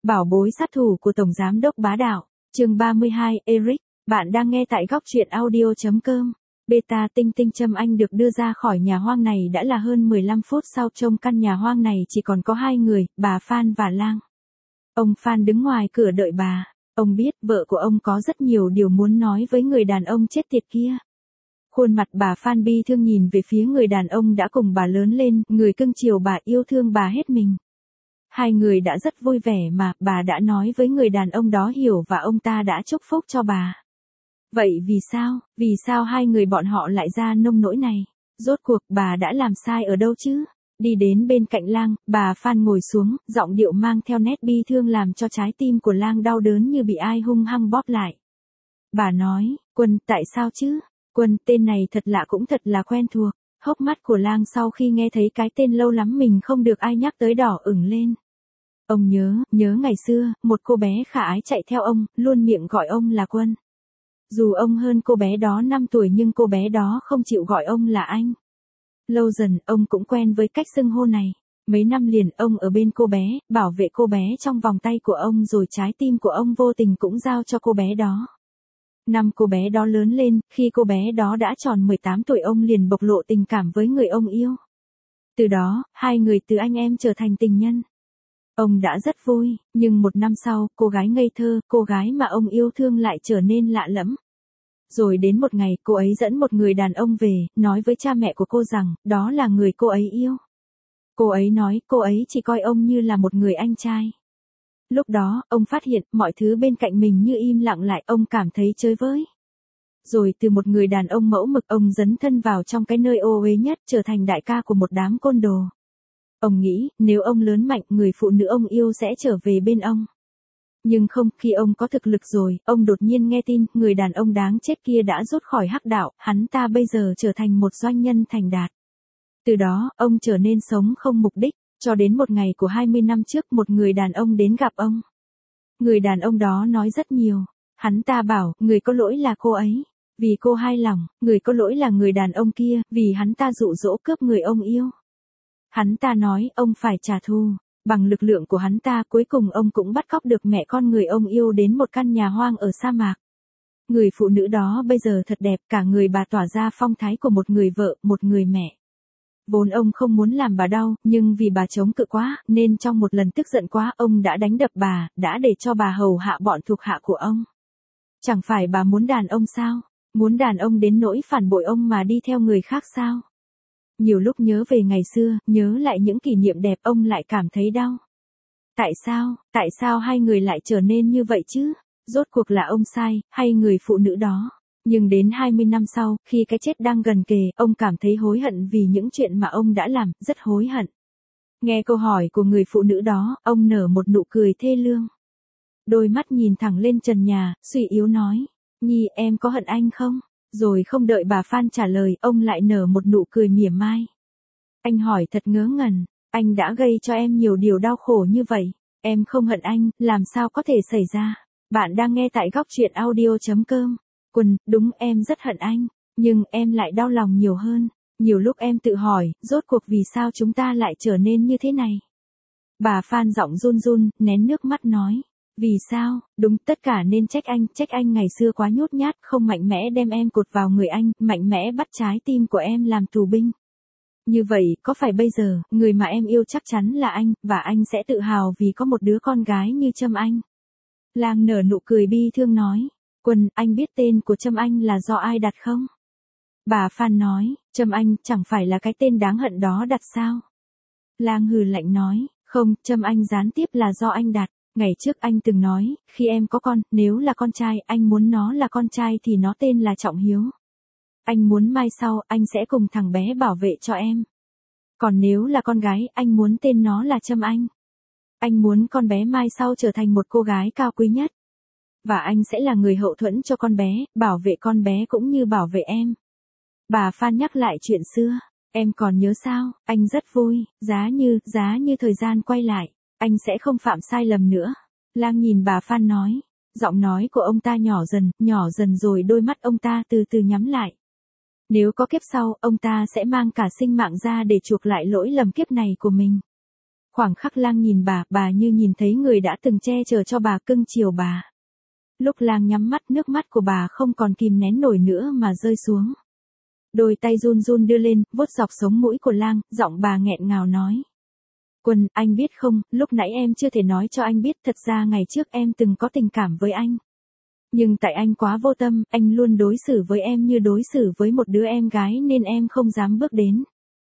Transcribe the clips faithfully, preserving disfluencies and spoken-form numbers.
Bảo bối sát thủ của Tổng Giám đốc Bá Đạo, chương ba mươi hai, Eric, bạn đang nghe tại góc truyện audio.com. Beta Tinh Tinh Trâm Anh được đưa ra khỏi nhà hoang này đã là hơn mười lăm phút sau, trong căn nhà hoang này chỉ còn có hai người, bà Phan và Lang. Ông Phan đứng ngoài cửa đợi bà. Ông biết vợ của ông có rất nhiều điều muốn nói với người đàn ông chết tiệt kia. Khuôn mặt bà Phan bi thương nhìn về phía người đàn ông đã cùng bà lớn lên, người cưng chiều bà, yêu thương bà hết mình. Hai người đã rất vui vẻ mà, bà đã nói với người đàn ông đó hiểu và ông ta đã chúc phúc cho bà. Vậy vì sao, vì sao hai người bọn họ lại ra nông nỗi này? Rốt cuộc bà đã làm sai ở đâu chứ? Đi đến bên cạnh Lang, bà Phan ngồi xuống, giọng điệu mang theo nét bi thương làm cho trái tim của Lang đau đớn như bị ai hung hăng bóp lại. Bà nói, Quân, tại sao chứ? Quân, tên này thật lạ cũng thật là quen thuộc. Hốc mắt của Lang sau khi nghe thấy cái tên lâu lắm mình không được ai nhắc tới đỏ ửng lên. Ông nhớ, nhớ ngày xưa, một cô bé khả ái chạy theo ông, luôn miệng gọi ông là Quân. Dù ông hơn cô bé đó năm tuổi nhưng cô bé đó không chịu gọi ông là anh. Lâu dần, ông cũng quen với cách xưng hô này. Mấy năm liền ông ở bên cô bé, bảo vệ cô bé trong vòng tay của ông, rồi trái tim của ông vô tình cũng giao cho cô bé đó. Năm cô bé đó lớn lên, khi cô bé đó đã tròn mười tám tuổi ông liền bộc lộ tình cảm với người ông yêu. Từ đó, hai người từ anh em trở thành tình nhân. Ông đã rất vui, nhưng một năm sau, cô gái ngây thơ, cô gái mà ông yêu thương lại trở nên lạ lẫm. Rồi đến một ngày, cô ấy dẫn một người đàn ông về, nói với cha mẹ của cô rằng, đó là người cô ấy yêu. Cô ấy nói, cô ấy chỉ coi ông như là một người anh trai. Lúc đó, ông phát hiện, mọi thứ bên cạnh mình như im lặng lại, ông cảm thấy chơi với. Rồi từ một người đàn ông mẫu mực, ông dấn thân vào trong cái nơi ô uế nhất, trở thành đại ca của một đám côn đồ. Ông nghĩ, nếu ông lớn mạnh, người phụ nữ ông yêu sẽ trở về bên ông. Nhưng không, khi ông có thực lực rồi, ông đột nhiên nghe tin, người đàn ông đáng chết kia đã rút khỏi hắc đạo, hắn ta bây giờ trở thành một doanh nhân thành đạt. Từ đó, ông trở nên sống không mục đích, cho đến một ngày của hai mươi năm trước, một người đàn ông đến gặp ông. Người đàn ông đó nói rất nhiều. Hắn ta bảo, người có lỗi là cô ấy, vì cô hai lòng, người có lỗi là người đàn ông kia, vì hắn ta dụ dỗ cướp người ông yêu. Hắn ta nói, ông phải trả thù. Bằng lực lượng của hắn ta, cuối cùng ông cũng bắt cóc được mẹ con người ông yêu đến một căn nhà hoang ở sa mạc. Người phụ nữ đó bây giờ thật đẹp, cả người bà tỏa ra phong thái của một người vợ, một người mẹ. Vốn ông không muốn làm bà đau, nhưng vì bà chống cự quá, nên trong một lần tức giận quá, ông đã đánh đập bà, đã để cho bà hầu hạ bọn thuộc hạ của ông. Chẳng phải bà muốn đàn ông sao? Muốn đàn ông đến nỗi phản bội ông mà đi theo người khác sao? Nhiều lúc nhớ về ngày xưa, nhớ lại những kỷ niệm đẹp, ông lại cảm thấy đau. Tại sao, tại sao hai người lại trở nên như vậy chứ? Rốt cuộc là ông sai, hay người phụ nữ đó? Nhưng đến hai mươi năm sau, khi cái chết đang gần kề, ông cảm thấy hối hận vì những chuyện mà ông đã làm, rất hối hận. Nghe câu hỏi của người phụ nữ đó, ông nở một nụ cười thê lương. Đôi mắt nhìn thẳng lên trần nhà, suy yếu nói, Nhi, em có hận anh không? Rồi không đợi bà Phan trả lời, ông lại nở một nụ cười mỉa mai. Anh hỏi thật ngớ ngẩn, anh đã gây cho em nhiều điều đau khổ như vậy, em không hận anh, làm sao có thể xảy ra? Bạn đang nghe tại góc truyện audio.com. Quân, đúng em rất hận anh, nhưng em lại đau lòng nhiều hơn. Nhiều lúc em tự hỏi, rốt cuộc vì sao chúng ta lại trở nên như thế này? Bà Phan giọng run run, nén nước mắt nói. Vì sao, đúng, tất cả nên trách anh, trách anh ngày xưa quá nhút nhát, không mạnh mẽ đem em cột vào người anh, mạnh mẽ bắt trái tim của em làm tù binh. Như vậy, có phải bây giờ, người mà em yêu chắc chắn là anh, và anh sẽ tự hào vì có một đứa con gái như Trâm Anh. Lang nở nụ cười bi thương nói, Quân, anh biết tên của Trâm Anh là do ai đặt không? Bà Phan nói, Trâm Anh, chẳng phải là cái tên đáng hận đó đặt sao? Lang hừ lạnh nói, không, Trâm Anh gián tiếp là do anh đặt. Ngày trước anh từng nói, khi em có con, nếu là con trai, anh muốn nó là con trai thì nó tên là Trọng Hiếu. Anh muốn mai sau, anh sẽ cùng thằng bé bảo vệ cho em. Còn nếu là con gái, anh muốn tên nó là Trâm Anh. Anh muốn con bé mai sau trở thành một cô gái cao quý nhất. Và anh sẽ là người hậu thuẫn cho con bé, bảo vệ con bé cũng như bảo vệ em. Bà Phan nhắc lại chuyện xưa, em còn nhớ sao, anh rất vui, giá như, giá như thời gian quay lại. Anh sẽ không phạm sai lầm nữa. Lang nhìn bà Phan nói. Giọng nói của ông ta nhỏ dần, nhỏ dần rồi đôi mắt ông ta từ từ nhắm lại. Nếu có kiếp sau, ông ta sẽ mang cả sinh mạng ra để chuộc lại lỗi lầm kiếp này của mình. Khoảng khắc Lang nhìn bà, bà như nhìn thấy người đã từng che chở cho bà, cưng chiều bà. Lúc Lang nhắm mắt, nước mắt của bà không còn kìm nén nổi nữa mà rơi xuống. Đôi tay run run đưa lên, vuốt dọc sống mũi của Lang, giọng bà nghẹn ngào nói. Quân, anh biết không, lúc nãy em chưa thể nói cho anh biết, thật ra ngày trước em từng có tình cảm với anh. Nhưng tại anh quá vô tâm, anh luôn đối xử với em như đối xử với một đứa em gái nên em không dám bước đến.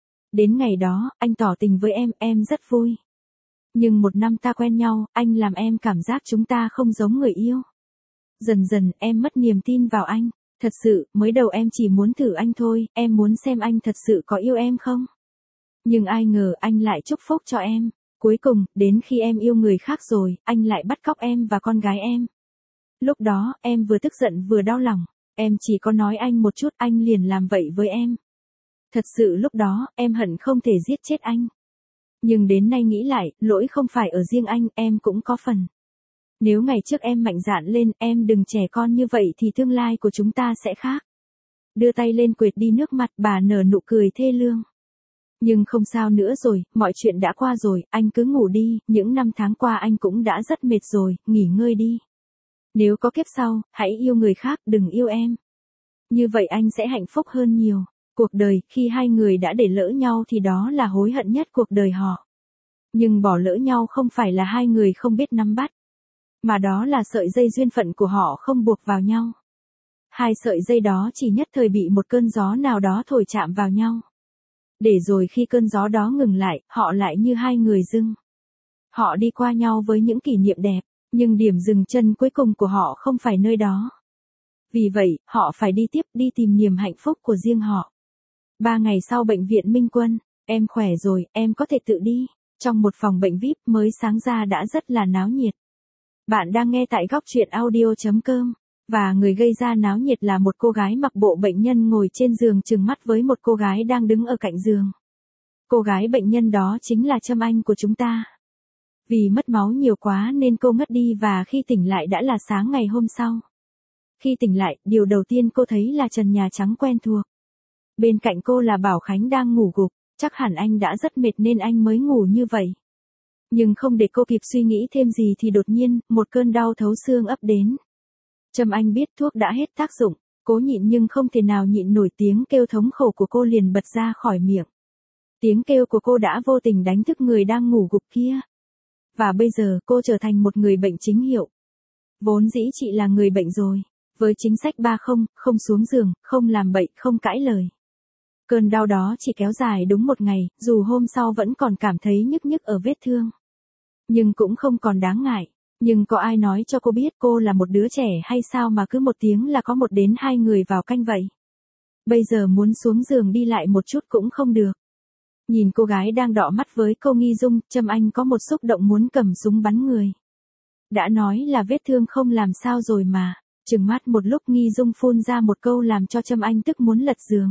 Đến ngày đó, anh tỏ tình với em, em rất vui. Nhưng một năm ta quen nhau, anh làm em cảm giác chúng ta không giống người yêu. Dần dần, em mất niềm tin vào anh. Thật sự, mới đầu em chỉ muốn thử anh thôi, em muốn xem anh thật sự có yêu em không. Nhưng ai ngờ anh lại chúc phúc cho em. Cuối cùng, đến khi em yêu người khác rồi, anh lại bắt cóc em và con gái em. Lúc đó, em vừa tức giận vừa đau lòng. Em chỉ có nói anh một chút, anh liền làm vậy với em. Thật sự lúc đó, em hận không thể giết chết anh. Nhưng đến nay nghĩ lại, lỗi không phải ở riêng anh, em cũng có phần. Nếu ngày trước em mạnh dạn lên, em đừng trẻ con như vậy thì tương lai của chúng ta sẽ khác. Đưa tay lên quệt đi nước mặt, bà nở nụ cười thê lương. Nhưng không sao nữa rồi, mọi chuyện đã qua rồi, anh cứ ngủ đi, những năm tháng qua anh cũng đã rất mệt rồi, nghỉ ngơi đi. Nếu có kiếp sau, hãy yêu người khác, đừng yêu em. Như vậy anh sẽ hạnh phúc hơn nhiều. Cuộc đời, khi hai người đã để lỡ nhau thì đó là hối hận nhất cuộc đời họ. Nhưng bỏ lỡ nhau không phải là hai người không biết nắm bắt. Mà đó là sợi dây duyên phận của họ không buộc vào nhau. Hai sợi dây đó chỉ nhất thời bị một cơn gió nào đó thổi chạm vào nhau. Để rồi khi cơn gió đó ngừng lại, họ lại như hai người dưng. Họ đi qua nhau với những kỷ niệm đẹp, nhưng điểm dừng chân cuối cùng của họ không phải nơi đó. Vì vậy, họ phải đi tiếp, đi tìm niềm hạnh phúc của riêng họ. Ba ngày sau bệnh viện Minh Quân, em khỏe rồi, em có thể tự đi. Trong một phòng bệnh vi ai pi mới sáng ra đã rất là náo nhiệt. Bạn đang nghe tại góc truyện audio chấm com. Và người gây ra náo nhiệt là một cô gái mặc bộ bệnh nhân ngồi trên giường trừng mắt với một cô gái đang đứng ở cạnh giường. Cô gái bệnh nhân đó chính là Trâm Anh của chúng ta. Vì mất máu nhiều quá nên cô ngất đi và khi tỉnh lại đã là sáng ngày hôm sau. Khi tỉnh lại, điều đầu tiên cô thấy là trần nhà trắng quen thuộc. Bên cạnh cô là Bảo Khánh đang ngủ gục, chắc hẳn anh đã rất mệt nên anh mới ngủ như vậy. Nhưng không để cô kịp suy nghĩ thêm gì thì đột nhiên, một cơn đau thấu xương ập đến. Trâm Anh biết thuốc đã hết tác dụng, cố nhịn nhưng không thể nào nhịn nổi tiếng kêu thống khổ của cô liền bật ra khỏi miệng. Tiếng kêu của cô đã vô tình đánh thức người đang ngủ gục kia. Và bây giờ cô trở thành một người bệnh chính hiệu. Vốn dĩ chị là người bệnh rồi, với chính sách ba không, không xuống giường, không làm bậy, không cãi lời. Cơn đau đó chỉ kéo dài đúng một ngày, dù hôm sau vẫn còn cảm thấy nhức nhức ở vết thương. Nhưng cũng không còn đáng ngại. Nhưng có ai nói cho cô biết cô là một đứa trẻ hay sao mà cứ một tiếng là có một đến hai người vào canh vậy? Bây giờ muốn xuống giường đi lại một chút cũng không được. Nhìn cô gái đang đọ mắt với cô Nghi Dung, Trâm Anh có một xúc động muốn cầm súng bắn người. Đã nói là vết thương không làm sao rồi mà. Trừng mắt một lúc Nghi Dung phun ra một câu làm cho Trâm Anh tức muốn lật giường.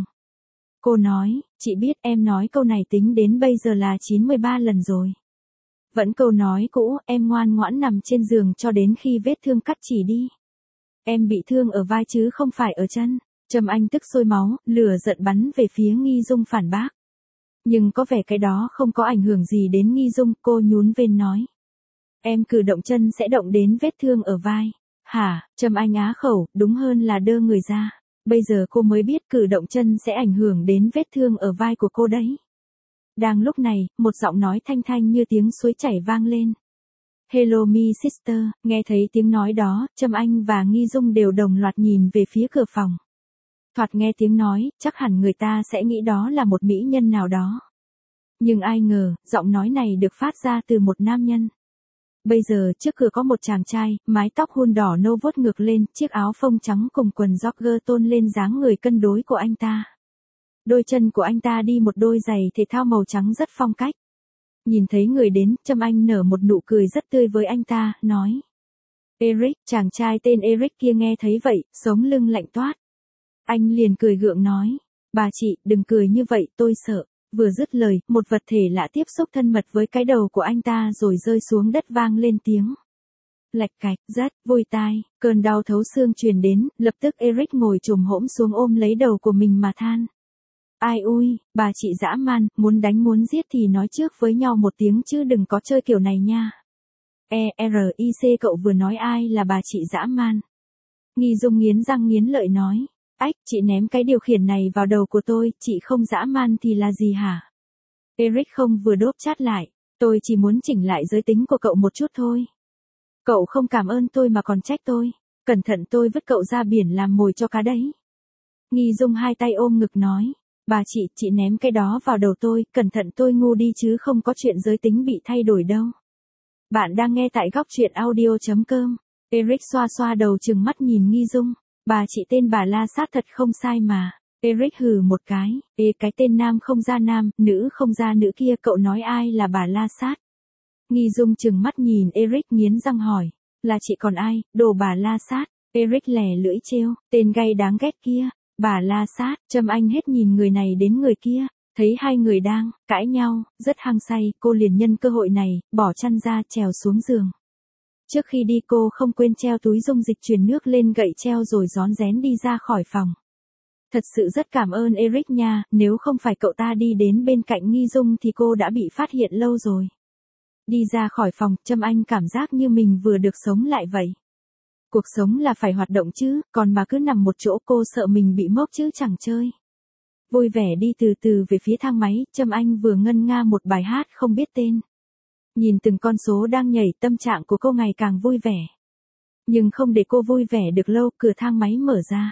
Cô nói, chị biết em nói câu này tính đến bây giờ là chín mươi ba lần rồi. Vẫn câu nói cũ, em ngoan ngoãn nằm trên giường cho đến khi vết thương cắt chỉ đi. Em bị thương ở vai chứ không phải ở chân. Trâm Anh tức sôi máu, lửa giận bắn về phía Nghi Dung phản bác. Nhưng có vẻ cái đó không có ảnh hưởng gì đến Nghi Dung, cô nhún bên nói. Em cử động chân sẽ động đến vết thương ở vai. Hả, Trâm Anh á khẩu, đúng hơn là đơ người ra. Bây giờ cô mới biết cử động chân sẽ ảnh hưởng đến vết thương ở vai của cô đấy. Đang lúc này, một giọng nói thanh thanh như tiếng suối chảy vang lên. Hello me sister, nghe thấy tiếng nói đó, Trâm Anh và Nghi Dung đều đồng loạt nhìn về phía cửa phòng. Thoạt nghe tiếng nói, chắc hẳn người ta sẽ nghĩ đó là một mỹ nhân nào đó. Nhưng ai ngờ, giọng nói này được phát ra từ một nam nhân. Bây giờ trước cửa có một chàng trai, mái tóc hun đỏ nâu vuốt ngược lên, chiếc áo phông trắng cùng quần jogger tôn lên dáng người cân đối của anh ta. Đôi chân của anh ta đi một đôi giày thể thao màu trắng rất phong cách. Nhìn thấy người đến, Trâm Anh nở một nụ cười rất tươi với anh ta, nói. Eric, chàng trai tên Eric kia nghe thấy vậy, sống lưng lạnh toát. Anh liền cười gượng nói. Bà chị, đừng cười như vậy, tôi sợ. Vừa dứt lời, một vật thể lạ tiếp xúc thân mật với cái đầu của anh ta rồi rơi xuống đất vang lên tiếng. Lạch cạch, rất vui tai, cơn đau thấu xương truyền đến, lập tức Eric ngồi chồm hổm xuống ôm lấy đầu của mình mà than. Ai ui, bà chị dã man, muốn đánh muốn giết thì nói trước với nhau một tiếng chứ đừng có chơi kiểu này nha. E R I C cậu vừa nói ai là bà chị dã man? Nghi Dung nghiến răng nghiến lợi nói. Ách, chị ném cái điều khiển này vào đầu của tôi, chị không dã man thì là gì hả? Eric không vừa đốp chát lại. Tôi chỉ muốn chỉnh lại giới tính của cậu một chút thôi. Cậu không cảm ơn tôi mà còn trách tôi. Cẩn thận tôi vứt cậu ra biển làm mồi cho cá đấy. Nghi Dung hai tay ôm ngực nói. Bà chị, chị ném cái đó vào đầu tôi, cẩn thận tôi ngu đi chứ không có chuyện giới tính bị thay đổi đâu. Bạn đang nghe tại góc truyện audio.com. Eric xoa xoa đầu trừng mắt nhìn Nghi Dung. Bà chị tên bà La Sát thật không sai mà. Eric hừ một cái. Ê cái tên nam không ra nam, nữ không ra nữ kia cậu nói ai là bà La Sát? Nghi Dung trừng mắt nhìn Eric nghiến răng hỏi. Là chị còn ai, đồ bà La Sát? Eric lẻ lưỡi trêu. Tên gay đáng ghét kia. Bà La Sát, Trâm Anh hết nhìn người này đến người kia. Thấy hai người đang cãi nhau, rất hăng say, cô liền nhân cơ hội này, bỏ chăn ra trèo xuống giường. Trước khi đi cô không quên treo túi dung dịch truyền nước lên gậy treo rồi rón rén đi ra khỏi phòng. Thật sự rất cảm ơn Eric nha, nếu không phải cậu ta đi đến bên cạnh Nghi Dung thì cô đã bị phát hiện lâu rồi. Đi ra khỏi phòng, Trâm Anh cảm giác như mình vừa được sống lại vậy. Cuộc sống là phải hoạt động chứ, còn mà cứ nằm một chỗ cô sợ mình bị mốc chứ chẳng chơi. Vui vẻ đi từ từ về phía thang máy, Trâm Anh vừa ngân nga một bài hát không biết tên. Nhìn từng con số đang nhảy, tâm trạng của cô ngày càng vui vẻ. Nhưng không để cô vui vẻ được lâu, cửa thang máy mở ra.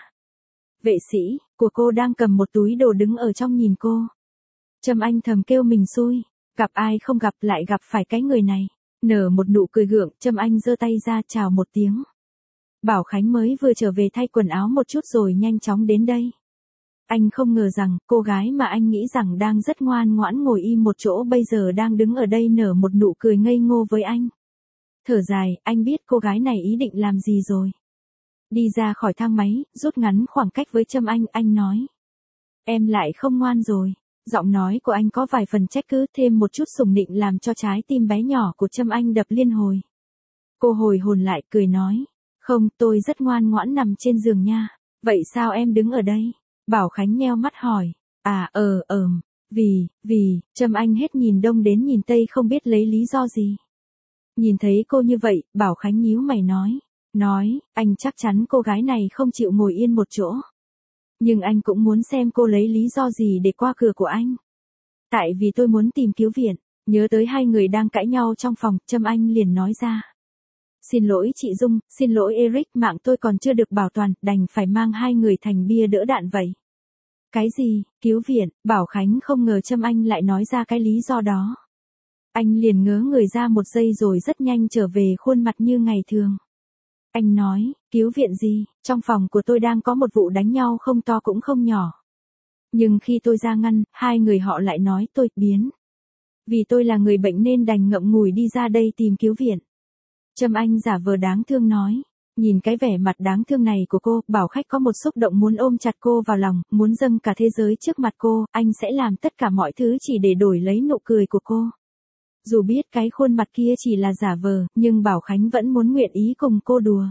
Vệ sĩ của cô đang cầm một túi đồ đứng ở trong nhìn cô. Trâm Anh thầm kêu mình xui, gặp ai không gặp lại gặp phải cái người này. Nở một nụ cười gượng, Trâm Anh giơ tay ra chào một tiếng. Bảo Khánh mới vừa trở về thay quần áo một chút rồi nhanh chóng đến đây. Anh không ngờ rằng, cô gái mà anh nghĩ rằng đang rất ngoan ngoãn ngồi im một chỗ bây giờ đang đứng ở đây nở một nụ cười ngây ngô với anh. Thở dài, anh biết cô gái này ý định làm gì rồi. Đi ra khỏi thang máy, rút ngắn khoảng cách với Trâm Anh, anh nói. Em lại không ngoan rồi. Giọng nói của anh có vài phần trách cứ, thêm một chút sủng nịnh làm cho trái tim bé nhỏ của Trâm Anh đập liên hồi. Cô hồi hồn lại, cười nói. Không, tôi rất ngoan ngoãn nằm trên giường nha. Vậy sao em đứng ở đây? Bảo Khánh nheo mắt hỏi. À ờ ờm, vì, vì, Trâm Anh hết nhìn đông đến nhìn tây không biết lấy lý do gì. Nhìn thấy cô như vậy, Bảo Khánh nhíu mày nói. Nói, anh chắc chắn cô gái này không chịu ngồi yên một chỗ. Nhưng anh cũng muốn xem cô lấy lý do gì để qua cửa của anh. Tại vì tôi muốn tìm cứu viện. Nhớ tới hai người đang cãi nhau trong phòng, Trâm Anh liền nói ra. Xin lỗi chị Dung, xin lỗi Eric, mạng tôi còn chưa được bảo toàn, đành phải mang hai người thành bia đỡ đạn vậy. Cái gì, cứu viện? Bảo Khánh không ngờ Trâm Anh lại nói ra cái lý do đó. Anh liền ngớ người ra một giây rồi rất nhanh trở về khuôn mặt như ngày thường. Anh nói, cứu viện gì, trong phòng của tôi đang có một vụ đánh nhau không to cũng không nhỏ. Nhưng khi tôi ra ngăn, hai người họ lại nói tôi biến. Vì tôi là người bệnh nên đành ngậm ngùi đi ra đây tìm cứu viện. Trâm Anh giả vờ đáng thương nói. Nhìn cái vẻ mặt đáng thương này của cô, Bảo Khách có một xúc động muốn ôm chặt cô vào lòng, muốn dâng cả thế giới trước mặt cô, anh sẽ làm tất cả mọi thứ chỉ để đổi lấy nụ cười của cô. Dù biết cái khuôn mặt kia chỉ là giả vờ, nhưng Bảo Khánh vẫn muốn nguyện ý cùng cô đùa.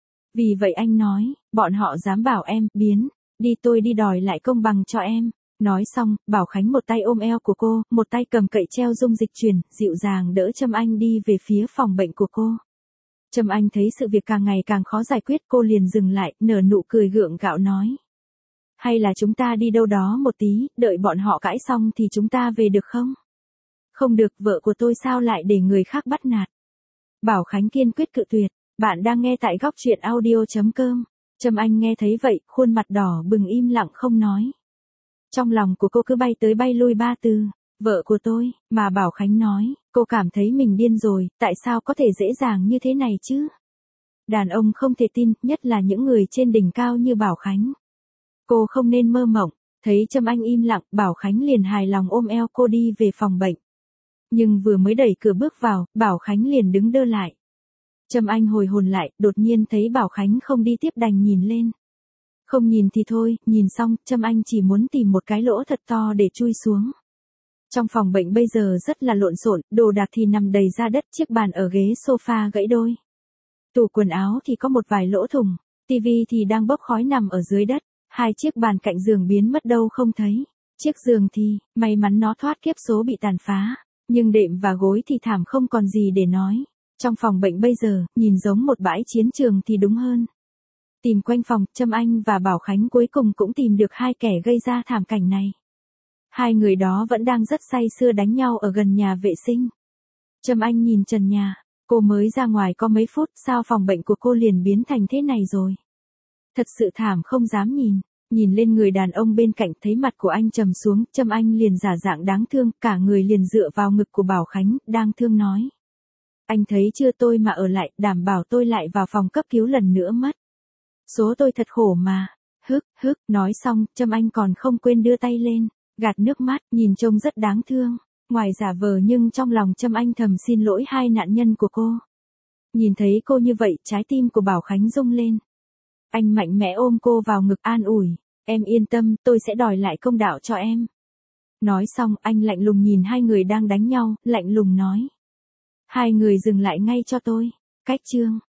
Vì vậy anh nói, bọn họ dám bảo em, biến, đi tôi đi đòi lại công bằng cho em. Nói xong, Bảo Khánh một tay ôm eo của cô, một tay cầm cậy treo dung dịch truyền, dịu dàng đỡ Trâm Anh đi về phía phòng bệnh của cô. Trâm Anh thấy sự việc càng ngày càng khó giải quyết, cô liền dừng lại, nở nụ cười gượng gạo nói. Hay là chúng ta đi đâu đó một tí, đợi bọn họ cãi xong thì chúng ta về được không? Không được, vợ của tôi sao lại để người khác bắt nạt? Bảo Khánh kiên quyết cự tuyệt. Bạn đang nghe tại góc truyện audio.com. Trâm Anh nghe thấy vậy, khuôn mặt đỏ bừng im lặng không nói. Trong lòng của cô cứ bay tới bay lui ba từ. Vợ của tôi, mà Bảo Khánh nói, cô cảm thấy mình điên rồi, tại sao có thể dễ dàng như thế này chứ? Đàn ông không thể tin, nhất là những người trên đỉnh cao như Bảo Khánh. Cô không nên mơ mộng, thấy Trâm Anh im lặng, Bảo Khánh liền hài lòng ôm eo cô đi về phòng bệnh. Nhưng vừa mới đẩy cửa bước vào, Bảo Khánh liền đứng đơ lại. Trâm Anh hồi hồn lại, đột nhiên thấy Bảo Khánh không đi tiếp đành nhìn lên. Không nhìn thì thôi, nhìn xong, Trâm Anh chỉ muốn tìm một cái lỗ thật to để chui xuống. Trong phòng bệnh bây giờ rất là lộn xộn, đồ đạc thì nằm đầy ra đất, chiếc bàn ở ghế sofa gãy đôi. Tủ quần áo thì có một vài lỗ thủng, tivi thì đang bốc khói nằm ở dưới đất, hai chiếc bàn cạnh giường biến mất đâu không thấy. Chiếc giường thì, may mắn nó thoát kiếp số bị tàn phá, nhưng đệm và gối thì thảm không còn gì để nói. Trong phòng bệnh bây giờ, nhìn giống một bãi chiến trường thì đúng hơn. Tìm quanh phòng, Trâm Anh và Bảo Khánh cuối cùng cũng tìm được hai kẻ gây ra thảm cảnh này. Hai người đó vẫn đang rất say sưa đánh nhau ở gần nhà vệ sinh. Trâm Anh nhìn trần nhà, cô mới ra ngoài có mấy phút, sao phòng bệnh của cô liền biến thành thế này rồi? Thật sự thảm không dám nhìn. Nhìn lên người đàn ông bên cạnh, thấy mặt của anh trầm xuống, Trâm Anh liền giả dạng đáng thương, cả người liền dựa vào ngực của Bảo Khánh, đang thương nói. Anh thấy chưa, tôi mà ở lại, đảm bảo tôi lại vào phòng cấp cứu lần nữa mất. Số tôi thật khổ mà. Hức, hức, nói xong, Trâm Anh còn không quên đưa tay lên, gạt nước mắt, nhìn trông rất đáng thương. Ngoài giả vờ nhưng trong lòng Trâm Anh thầm xin lỗi hai nạn nhân của cô. Nhìn thấy cô như vậy, trái tim của Bảo Khánh rung lên. Anh mạnh mẽ ôm cô vào ngực an ủi. Em yên tâm, tôi sẽ đòi lại công đạo cho em. Nói xong, anh lạnh lùng nhìn hai người đang đánh nhau, lạnh lùng nói. Hai người dừng lại ngay cho tôi. Cách chương.